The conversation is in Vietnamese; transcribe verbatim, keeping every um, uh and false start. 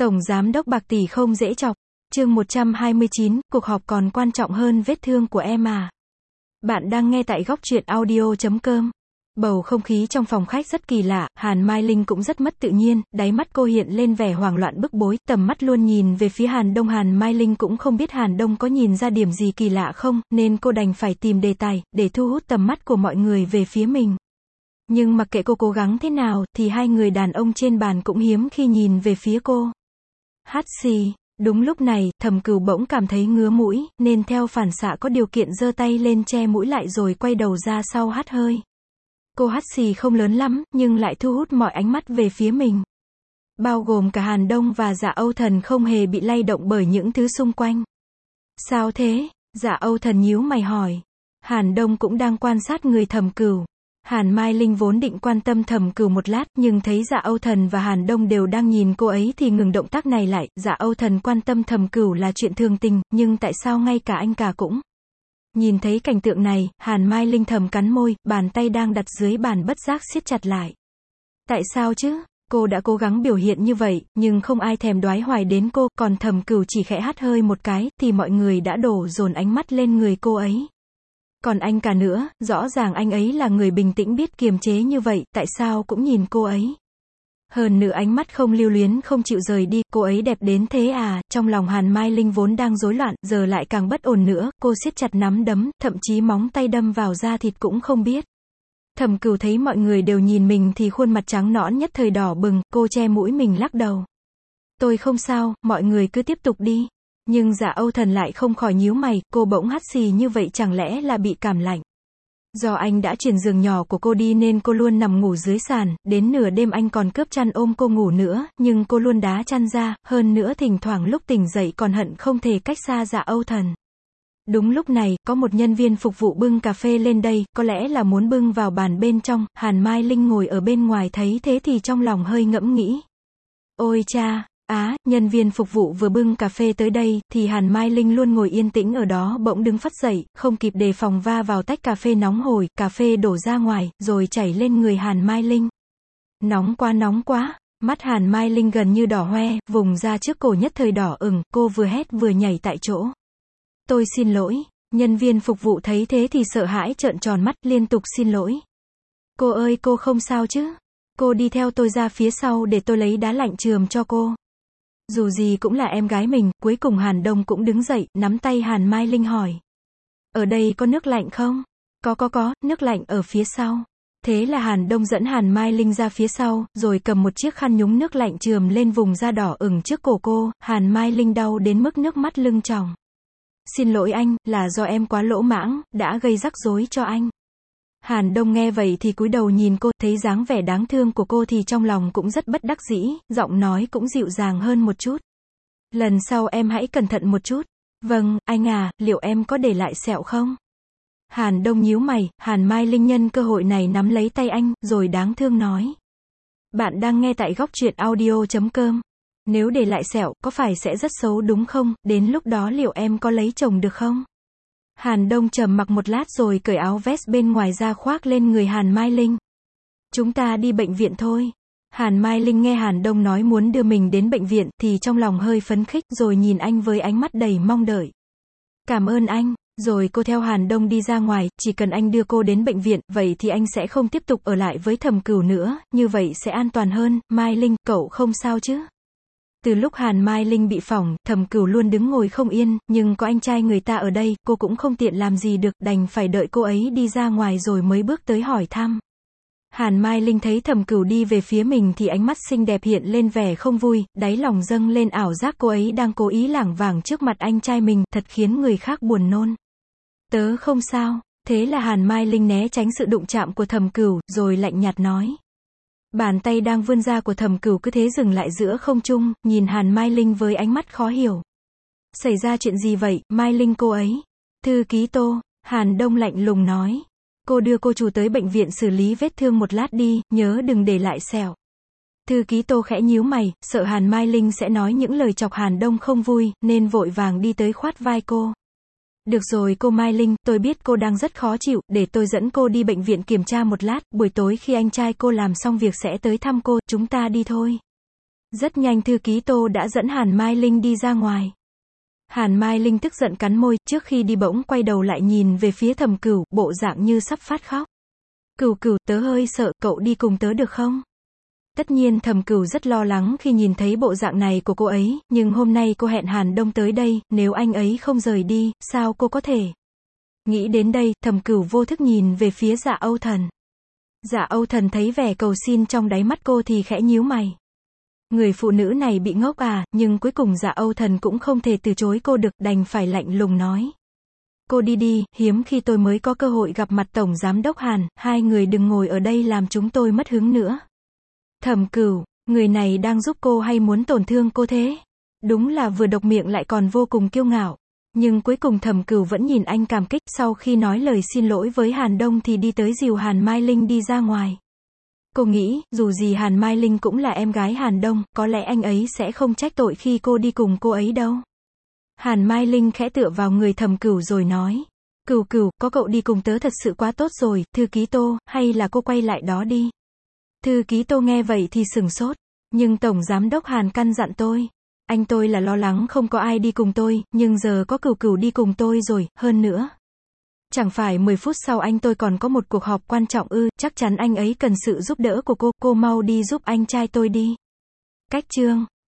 Tổng Giám đốc bạc tỷ không dễ chọc. Chương một trăm hai mươi chín, cuộc họp còn quan trọng hơn vết thương của em à. Bạn đang nghe tại góc truyện audio chấm com. Bầu không khí trong phòng khách rất kỳ lạ, Hàn Mai Linh cũng rất mất tự nhiên, đáy mắt cô hiện lên vẻ hoảng loạn bức bối, tầm mắt luôn nhìn về phía Hàn Đông. Hàn Mai Linh cũng không biết Hàn Đông có nhìn ra điểm gì kỳ lạ không, nên cô đành phải tìm đề tài, để thu hút tầm mắt của mọi người về phía mình. Nhưng mặc kệ cô cố gắng thế nào, thì hai người đàn ông trên bàn cũng hiếm khi nhìn về phía cô. Hắt xì. Đúng lúc này, Thẩm Cửu bỗng cảm thấy ngứa mũi, nên theo phản xạ có điều kiện giơ tay lên che mũi lại rồi quay đầu ra sau hắt hơi. Cô hắt xì không lớn lắm, nhưng lại thu hút mọi ánh mắt về phía mình. Bao gồm cả Hàn Đông và Dạ Âu Thần không hề bị lay động bởi những thứ xung quanh. Sao thế? Dạ Âu Thần nhíu mày hỏi. Hàn Đông cũng đang quan sát người Thẩm Cửu. Hàn Mai Linh vốn định quan tâm Thẩm Cửu một lát, nhưng thấy Dạ Âu Thần và Hàn Đông đều đang nhìn cô ấy thì ngừng động tác này lại. Dạ Âu Thần quan tâm Thẩm Cửu là chuyện thường tình, nhưng tại sao ngay cả anh cả cũng? Nhìn thấy cảnh tượng này, Hàn Mai Linh thầm cắn môi, bàn tay đang đặt dưới bàn bất giác siết chặt lại. Tại sao chứ? Cô đã cố gắng biểu hiện như vậy, nhưng không ai thèm đoái hoài đến cô, còn Thẩm Cửu chỉ khẽ hắt hơi một cái, thì mọi người đã đổ dồn ánh mắt lên người cô ấy. Còn anh cả nữa, rõ ràng anh ấy là người bình tĩnh biết kiềm chế như vậy, tại sao cũng nhìn cô ấy? Hơn nữa ánh mắt không lưu luyến không chịu rời đi, cô ấy đẹp đến thế à? Trong lòng Hàn Mai Linh vốn đang rối loạn, giờ lại càng bất ổn nữa, cô siết chặt nắm đấm, thậm chí móng tay đâm vào da thịt cũng không biết. Thẩm Cửu thấy mọi người đều nhìn mình thì khuôn mặt trắng nõn nhất thời đỏ bừng, cô che mũi mình lắc đầu. Tôi không sao, mọi người cứ tiếp tục đi. Nhưng Dạ Âu Thần lại không khỏi nhíu mày, cô bỗng hắt xì như vậy chẳng lẽ là bị cảm lạnh. Do anh đã chuyển giường nhỏ của cô đi nên cô luôn nằm ngủ dưới sàn, đến nửa đêm anh còn cướp chăn ôm cô ngủ nữa, nhưng cô luôn đá chăn ra, hơn nữa thỉnh thoảng lúc tỉnh dậy còn hận không thể cách xa Dạ Âu Thần. Đúng lúc này, có một nhân viên phục vụ bưng cà phê lên đây, có lẽ là muốn bưng vào bàn bên trong. Hàn Mai Linh ngồi ở bên ngoài thấy thế thì trong lòng hơi ngẫm nghĩ. Ôi cha! Á, nhân viên phục vụ vừa bưng cà phê tới đây, thì Hàn Mai Linh luôn ngồi yên tĩnh ở đó bỗng đứng phắt dậy, không kịp đề phòng va vào tách cà phê nóng hổi, cà phê đổ ra ngoài, rồi chảy lên người Hàn Mai Linh. Nóng quá nóng quá, mắt Hàn Mai Linh gần như đỏ hoe, vùng da trước cổ nhất thời đỏ ửng, cô vừa hét vừa nhảy tại chỗ. Tôi xin lỗi, nhân viên phục vụ thấy thế thì sợ hãi trợn tròn mắt, liên tục xin lỗi. Cô ơi cô không sao chứ? Cô đi theo tôi ra phía sau để tôi lấy đá lạnh chườm cho cô. Dù gì cũng là em gái mình, cuối cùng Hàn Đông cũng đứng dậy, nắm tay Hàn Mai Linh hỏi. Ở đây có nước lạnh không? Có có có, nước lạnh ở phía sau. Thế là Hàn Đông dẫn Hàn Mai Linh ra phía sau, rồi cầm một chiếc khăn nhúng nước lạnh chườm lên vùng da đỏ ửng trước cổ cô. Hàn Mai Linh đau đến mức nước mắt lưng tròng. Xin lỗi anh, là do em quá lỗ mãng, đã gây rắc rối cho anh. Hàn Đông nghe vậy thì cúi đầu nhìn cô, thấy dáng vẻ đáng thương của cô thì trong lòng cũng rất bất đắc dĩ, giọng nói cũng dịu dàng hơn một chút. Lần sau em hãy cẩn thận một chút. Vâng, anh à, liệu em có để lại sẹo không? Hàn Đông nhíu mày, Hàn Mai Linh nhân cơ hội này nắm lấy tay anh, rồi đáng thương nói. Bạn đang nghe tại góc truyện audio chấm com. Nếu để lại sẹo, có phải sẽ rất xấu đúng không? Đến lúc đó liệu em có lấy chồng được không? Hàn Đông trầm mặc một lát rồi cởi áo vest bên ngoài ra khoác lên người Hàn Mai Linh. Chúng ta đi bệnh viện thôi. Hàn Mai Linh nghe Hàn Đông nói muốn đưa mình đến bệnh viện, thì trong lòng hơi phấn khích, rồi nhìn anh với ánh mắt đầy mong đợi. Cảm ơn anh. Rồi cô theo Hàn Đông đi ra ngoài, chỉ cần anh đưa cô đến bệnh viện, vậy thì anh sẽ không tiếp tục ở lại với Thẩm Cửu nữa, như vậy sẽ an toàn hơn. Mai Linh, cậu không sao chứ? Từ lúc Hàn Mai Linh bị phỏng, Thẩm Cửu luôn đứng ngồi không yên, nhưng có anh trai người ta ở đây, cô cũng không tiện làm gì được, đành phải đợi cô ấy đi ra ngoài rồi mới bước tới hỏi thăm. Hàn Mai Linh thấy Thẩm Cửu đi về phía mình thì ánh mắt xinh đẹp hiện lên vẻ không vui, đáy lòng dâng lên ảo giác cô ấy đang cố ý lảng vảng trước mặt anh trai mình, thật khiến người khác buồn nôn. Tớ không sao. Thế là Hàn Mai Linh né tránh sự đụng chạm của Thẩm Cửu, rồi lạnh nhạt nói. Bàn tay đang vươn ra của Thẩm Cửu cứ thế dừng lại giữa không trung, nhìn Hàn Mai Linh với ánh mắt khó hiểu. Xảy ra chuyện gì vậy, Mai Linh cô ấy? Thư ký Tô, Hàn Đông lạnh lùng nói. Cô đưa cô chủ tới bệnh viện xử lý vết thương một lát đi, nhớ đừng để lại sẹo. Thư ký Tô khẽ nhíu mày, sợ Hàn Mai Linh sẽ nói những lời chọc Hàn Đông không vui, nên vội vàng đi tới khoát vai cô. Được rồi cô Mai Linh, tôi biết cô đang rất khó chịu, để tôi dẫn cô đi bệnh viện kiểm tra một lát, buổi tối khi anh trai cô làm xong việc sẽ tới thăm cô, chúng ta đi thôi. Rất nhanh thư ký Tô đã dẫn Hàn Mai Linh đi ra ngoài. Hàn Mai Linh tức giận cắn môi, trước khi đi bỗng quay đầu lại nhìn về phía Thẩm Cửu, bộ dạng như sắp phát khóc. Cửu Cửu, tớ hơi sợ, cậu đi cùng tớ được không? Tất nhiên Thẩm Cửu rất lo lắng khi nhìn thấy bộ dạng này của cô ấy, nhưng hôm nay cô hẹn Hàn Đông tới đây, nếu anh ấy không rời đi, sao cô có thể? Nghĩ đến đây, Thẩm Cửu vô thức nhìn về phía Dạ Âu Thần. Dạ Âu Thần thấy vẻ cầu xin trong đáy mắt cô thì khẽ nhíu mày. Người phụ nữ này bị ngốc à, nhưng cuối cùng Dạ Âu Thần cũng không thể từ chối cô được, đành phải lạnh lùng nói. Cô đi đi, hiếm khi tôi mới có cơ hội gặp mặt Tổng Giám đốc Hàn, hai người đừng ngồi ở đây làm chúng tôi mất hứng nữa. Thẩm Cửu, người này đang giúp cô hay muốn tổn thương cô thế? Đúng là vừa độc miệng lại còn vô cùng kiêu ngạo. Nhưng cuối cùng Thẩm Cửu vẫn nhìn anh cảm kích, sau khi nói lời xin lỗi với Hàn Đông thì đi tới dìu Hàn Mai Linh đi ra ngoài. Cô nghĩ, dù gì Hàn Mai Linh cũng là em gái Hàn Đông, có lẽ anh ấy sẽ không trách tội khi cô đi cùng cô ấy đâu. Hàn Mai Linh khẽ tựa vào người Thẩm Cửu rồi nói. Cửu Cửu, có cậu đi cùng tớ thật sự quá tốt rồi, thư ký Tô, hay là cô quay lại đó đi. Thư ký Tô nghe vậy thì sửng sốt. Nhưng Tổng Giám đốc Hàn căn dặn tôi. Anh tôi là lo lắng không có ai đi cùng tôi, nhưng giờ có Cửu Cửu đi cùng tôi rồi, hơn nữa. Chẳng phải mười phút sau anh tôi còn có một cuộc họp quan trọng ư, chắc chắn anh ấy cần sự giúp đỡ của cô, cô mau đi giúp anh trai tôi đi. Cách chương